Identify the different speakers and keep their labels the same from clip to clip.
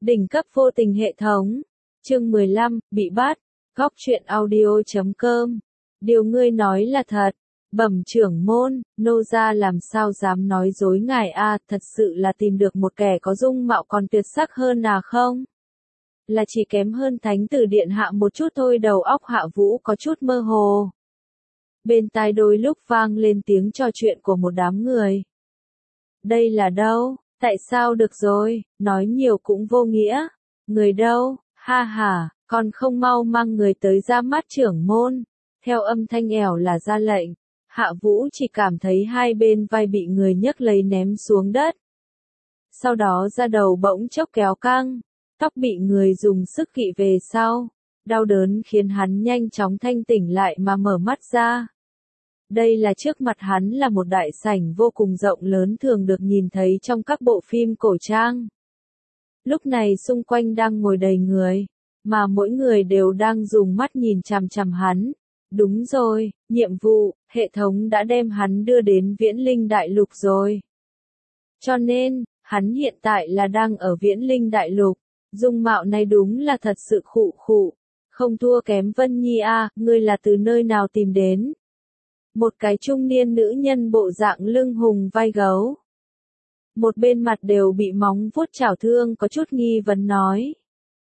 Speaker 1: Đỉnh cấp vô tình hệ thống. Chương 15, bị bắt. Góc truyện audio.com. Điều ngươi nói là thật. Bẩm trưởng môn, nô gia làm sao dám nói dối ngài a, thật sự là tìm được một kẻ có dung mạo còn tuyệt sắc hơn à không? Là chỉ kém hơn thánh tử điện hạ một chút thôi. Đầu óc Hạ Vũ có chút mơ hồ. Bên tai đôi lúc vang lên tiếng trò chuyện của một đám người. Đây là đâu? Tại sao được rồi, nói nhiều cũng vô nghĩa. Người đâu? Ha ha, còn không mau mang người tới ra mắt trưởng môn. Theo âm thanh ẻo là ra lệnh. Hạ Vũ chỉ cảm thấy hai bên vai bị người nhấc lấy ném xuống đất. Sau đó da đầu bỗng chốc kéo căng, tóc bị người dùng sức kỵ về sau. Đau đớn khiến hắn nhanh chóng thanh tỉnh lại mà mở mắt ra. Đây là trước mặt hắn là một đại sảnh vô cùng rộng lớn thường được nhìn thấy trong các bộ phim cổ trang. Lúc này xung quanh đang ngồi đầy người, mà mỗi người đều đang dùng mắt nhìn chằm chằm hắn. Đúng rồi, nhiệm vụ, hệ thống đã đem hắn đưa đến Viễn Linh Đại Lục rồi. Cho nên, hắn hiện tại là đang ở Viễn Linh Đại Lục. Dung mạo này đúng là thật sự khụ khụ. Không thua kém Vân Nhi a, ngươi là từ nơi nào tìm đến? Một cái trung niên nữ nhân bộ dạng lưng hùng vai gấu. Một bên mặt đều bị móng vuốt chảo thương có chút nghi vấn nói.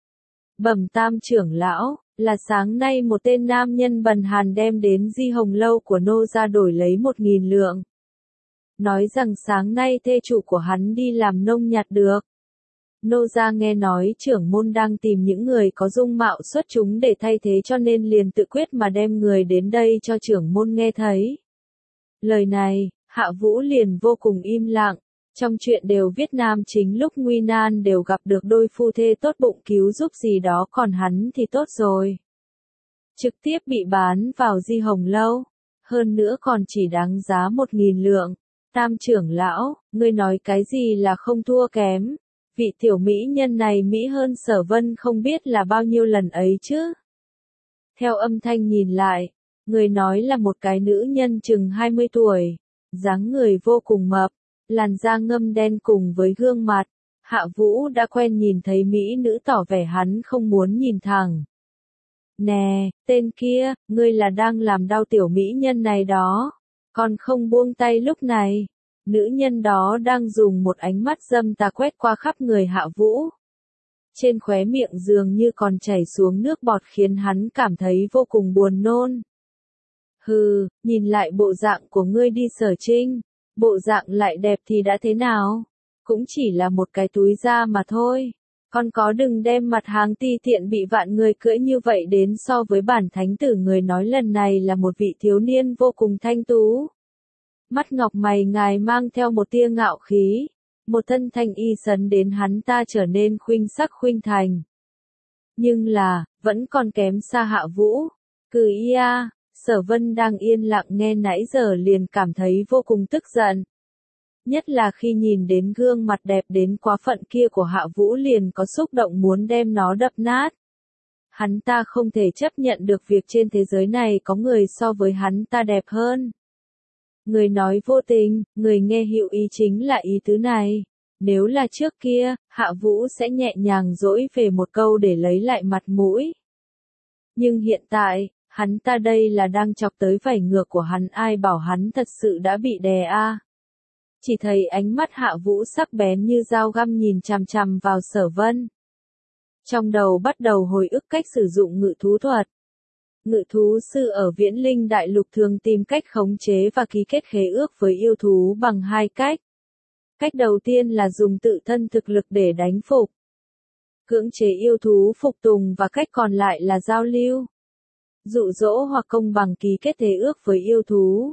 Speaker 1: Bẩm tam trưởng lão, là sáng nay một tên nam nhân bần hàn đem đến Di Hồng Lâu của nô gia đổi lấy 1.000 lượng. Nói rằng sáng nay thê chủ của hắn đi làm nông nhặt được. Nô gia nghe nói trưởng môn đang tìm những người có dung mạo xuất chúng để thay thế cho nên liền tự quyết mà đem người đến đây cho trưởng môn nghe thấy. Lời này, Hạ Vũ liền vô cùng im lặng. Trong chuyện đều viết nam chính lúc nguy nan đều gặp được đôi phu thê tốt bụng cứu giúp gì đó, còn hắn thì tốt rồi. Trực tiếp bị bán vào Di Hồng Lâu. Hơn nữa còn chỉ đáng giá 1.000 lượng. Tam trưởng lão, ngươi nói cái gì là không thua kém. Vị tiểu mỹ nhân này mỹ hơn Sở Vân không biết là bao nhiêu lần ấy chứ. Theo âm thanh nhìn lại, người nói là một cái nữ nhân chừng 20 tuổi, dáng người vô cùng mập, làn da ngâm đen cùng với gương mặt. Hạ Vũ đã quen nhìn thấy mỹ nữ tỏ vẻ hắn không muốn nhìn thẳng. Nè, tên kia, ngươi là đang làm đau tiểu mỹ nhân này đó, còn không buông tay lúc này. Nữ nhân đó đang dùng một ánh mắt dâm tà quét qua khắp người Hạ Vũ. Trên khóe miệng dường như còn chảy xuống nước bọt khiến hắn cảm thấy vô cùng buồn nôn. Hừ, nhìn lại bộ dạng của ngươi đi Sở Trinh, bộ dạng lại đẹp thì đã thế nào? Cũng chỉ là một cái túi da mà thôi. Con có đừng đem mặt hàng ti tiện bị vạn người cưỡi như vậy đến so với bản thánh tử. Người nói lần này là một vị thiếu niên vô cùng thanh tú. Mắt ngọc mày ngài mang theo một tia ngạo khí, một thân thanh y sấn đến hắn ta trở nên khuynh sắc khuynh thành. Nhưng là, vẫn còn kém xa Hạ Vũ. Cừ ia, Sở Vân đang yên lặng nghe nãy giờ liền cảm thấy vô cùng tức giận. Nhất là khi nhìn đến gương mặt đẹp đến quá phận kia của Hạ Vũ liền có xúc động muốn đem nó đập nát. Hắn ta không thể chấp nhận được việc trên thế giới này có người so với hắn ta đẹp hơn. Người nói vô tình, người nghe hữu ý chính là ý tứ này. Nếu là trước kia, Hạ Vũ sẽ nhẹ nhàng dỗi về một câu để lấy lại mặt mũi. Nhưng hiện tại, hắn ta đây là đang chọc tới vảy ngược của hắn, ai bảo hắn thật sự đã bị đè a. Chỉ thấy ánh mắt Hạ Vũ sắc bén như dao găm nhìn chằm chằm vào Sở Vân. Trong đầu bắt đầu hồi ức cách sử dụng ngự thú thuật. Ngự thú sư ở Viễn Linh Đại Lục thường tìm cách khống chế và ký kết khế ước với yêu thú bằng hai cách. Cách đầu tiên là dùng tự thân thực lực để đánh phục, cưỡng chế yêu thú phục tùng, và cách còn lại là giao lưu, dụ dỗ hoặc công bằng ký kết khế ước với yêu thú.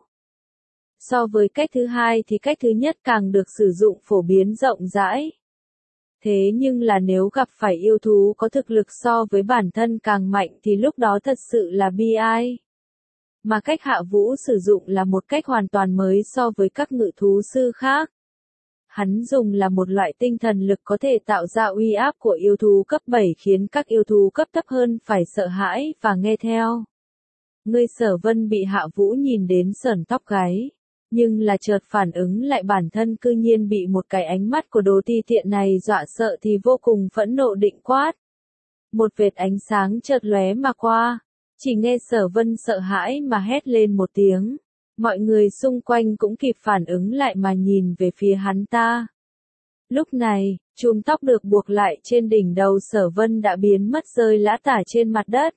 Speaker 1: So với cách thứ hai thì cách thứ nhất càng được sử dụng phổ biến rộng rãi. Thế nhưng là nếu gặp phải yêu thú có thực lực so với bản thân càng mạnh thì lúc đó thật sự là bi ai. Mà cách Hạ Vũ sử dụng là một cách hoàn toàn mới so với các ngự thú sư khác. Hắn dùng là một loại tinh thần lực có thể tạo ra uy áp của yêu thú cấp 7 khiến các yêu thú cấp thấp hơn phải sợ hãi và nghe theo. Ngươi Sở Vân bị Hạ Vũ nhìn đến sởn tóc gáy. nhưng là chợt phản ứng lại bản thân cư nhiên bị một cái ánh mắt của đồ ti tiện này dọa sợ thì vô cùng phẫn nộ định quát. Một vệt ánh sáng chợt lóe mà qua, chỉ nghe Sở Vân sợ hãi mà hét lên một tiếng. Mọi người xung quanh cũng kịp phản ứng lại mà nhìn về phía hắn ta. Lúc này, chùm tóc được buộc lại trên đỉnh đầu Sở Vân đã biến mất rơi lả tả trên mặt đất.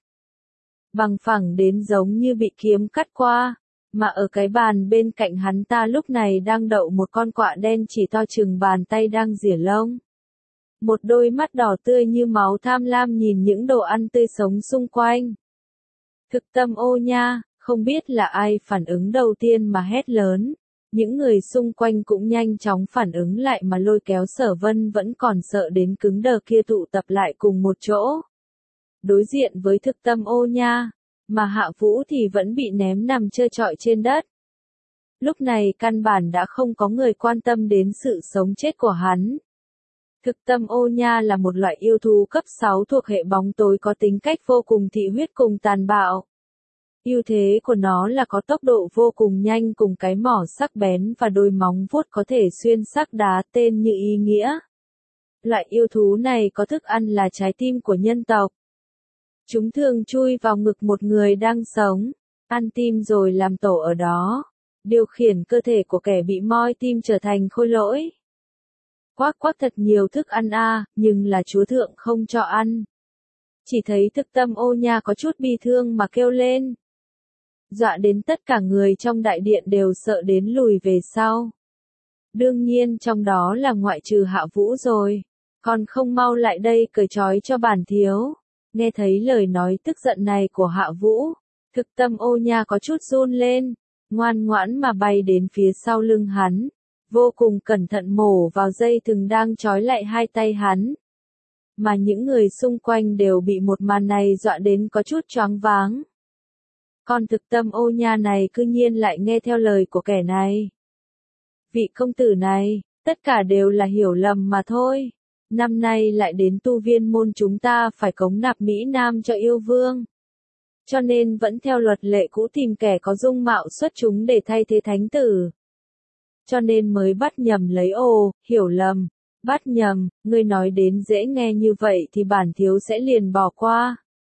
Speaker 1: Bằng phẳng đến giống như bị kiếm cắt qua, mà ở cái bàn bên cạnh hắn ta lúc này đang đậu một con quạ đen chỉ to chừng bàn tay đang rỉa lông. Một đôi mắt đỏ tươi như máu tham lam nhìn những đồ ăn tươi sống xung quanh. Thực tâm ô nha, không biết là ai phản ứng đầu tiên mà hét lớn. Những người xung quanh cũng nhanh chóng phản ứng lại mà lôi kéo Sở Vân vẫn còn sợ đến cứng đờ kia tụ tập lại cùng một chỗ. Đối diện với thực tâm ô nha, mà Hạ Vũ thì vẫn bị ném nằm trơ trọi trên đất. Lúc này căn bản đã không có người quan tâm đến sự sống chết của hắn. Thực tâm ô nha là một loại yêu thú cấp 6 thuộc hệ bóng tối có tính cách vô cùng thị huyết cùng tàn bạo. Ưu thế của nó là có tốc độ vô cùng nhanh cùng cái mỏ sắc bén và đôi móng vuốt có thể xuyên xác đá tên như ý nghĩa. Loại yêu thú này có thức ăn là trái tim của nhân tộc. Chúng thường chui vào ngực một người đang sống, ăn tim rồi làm tổ ở đó, điều khiển cơ thể của kẻ bị moi tim trở thành khôi lỗi. Quác quác thật nhiều thức ăn nhưng là chúa thượng không cho ăn. Chỉ thấy thực tâm ô nha có chút bi thương mà kêu lên. Dọa đến tất cả người trong đại điện đều sợ đến lùi về sau. Đương nhiên trong đó là ngoại trừ Hạ Vũ rồi. Còn không mau lại đây cởi trói cho bản thiếu. Nghe thấy lời nói tức giận này của Hạ Vũ, thực tâm ô nha có chút run lên, ngoan ngoãn mà bay đến phía sau lưng hắn, vô cùng cẩn thận mổ vào dây thừng đang trói lại hai tay hắn. Mà những người xung quanh đều bị một màn này dọa đến có chút choáng váng. Còn thực tâm ô nha này cư nhiên lại nghe theo lời của kẻ này. Vị công tử này, tất cả đều là hiểu lầm mà thôi. Năm nay lại đến tu viên môn chúng ta phải cống nạp Mỹ Nam cho yêu vương. Cho nên vẫn theo luật lệ cũ tìm kẻ có dung mạo xuất chúng để thay thế thánh tử. Cho nên mới bắt nhầm lấy hiểu lầm. Bắt nhầm, ngươi nói đến dễ nghe như vậy thì bản thiếu sẽ liền bỏ qua.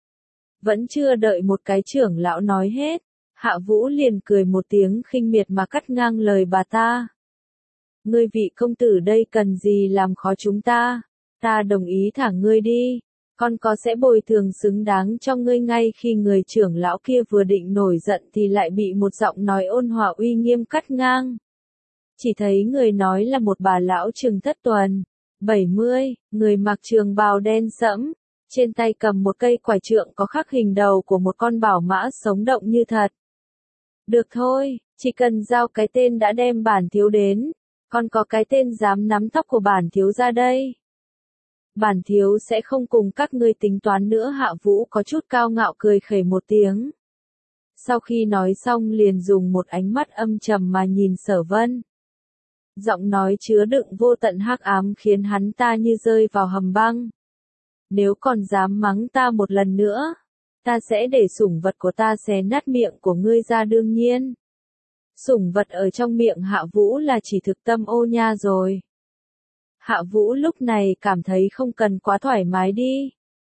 Speaker 1: Vẫn chưa đợi một cái trưởng lão nói hết, Hạ Vũ liền cười một tiếng khinh miệt mà cắt ngang lời bà ta. Ngươi vị công tử đây cần gì làm khó chúng ta, ta đồng ý thả ngươi đi, con có sẽ bồi thường xứng đáng cho ngươi. Ngay khi người trưởng lão kia vừa định nổi giận thì lại bị một giọng nói ôn hòa uy nghiêm cắt ngang. Chỉ thấy người nói là một bà lão chừng thất tuần, 70, người mặc trường bào đen sẫm, trên tay cầm một cây quải trượng có khắc hình đầu của một con bảo mã sống động như thật. Được thôi, chỉ cần giao cái tên đã đem bản thiếu đến, còn có cái tên dám nắm tóc của bản thiếu ra đây. Bản thiếu sẽ không cùng các ngươi tính toán nữa. Hạ Vũ có chút cao ngạo cười khẩy một tiếng. Sau khi nói xong liền dùng một ánh mắt âm trầm mà nhìn Sở Vân. Giọng nói chứa đựng vô tận hắc ám khiến hắn ta như rơi vào hầm băng. Nếu còn dám mắng ta một lần nữa, ta sẽ để sủng vật của ta xé nát miệng của ngươi ra. Đương nhiên, sủng vật ở trong miệng Hạ Vũ là chỉ thực tâm ô nha rồi. Hạ Vũ lúc này cảm thấy không cần quá thoải mái đi.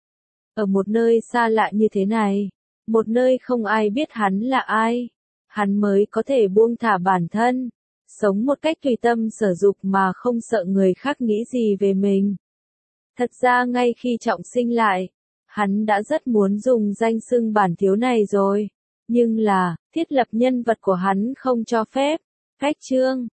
Speaker 1: Ở một nơi xa lạ như thế này, một nơi không ai biết hắn là ai, hắn mới có thể buông thả bản thân, sống một cách tùy tâm sở dục mà không sợ người khác nghĩ gì về mình. Thật ra ngay khi trọng sinh lại, hắn đã rất muốn dùng danh xưng bản thiếu này rồi, nhưng là, thiết lập nhân vật của hắn không cho phép. Cách chương